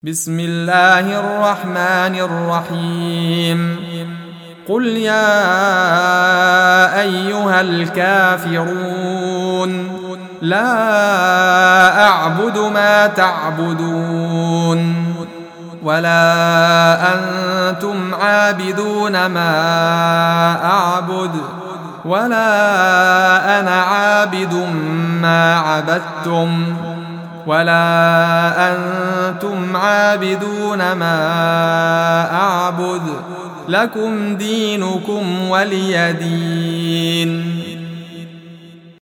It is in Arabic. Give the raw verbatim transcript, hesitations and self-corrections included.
بسم الله الرحمن الرحيم قل يا أيها الكافرون لا أعبد ما تعبدون ولا أنتم عابدون ما أعبد ولا أنا عابد ما عبدتم ولا أنتم عابدون ما أعبد لكم دينكم ولي دين.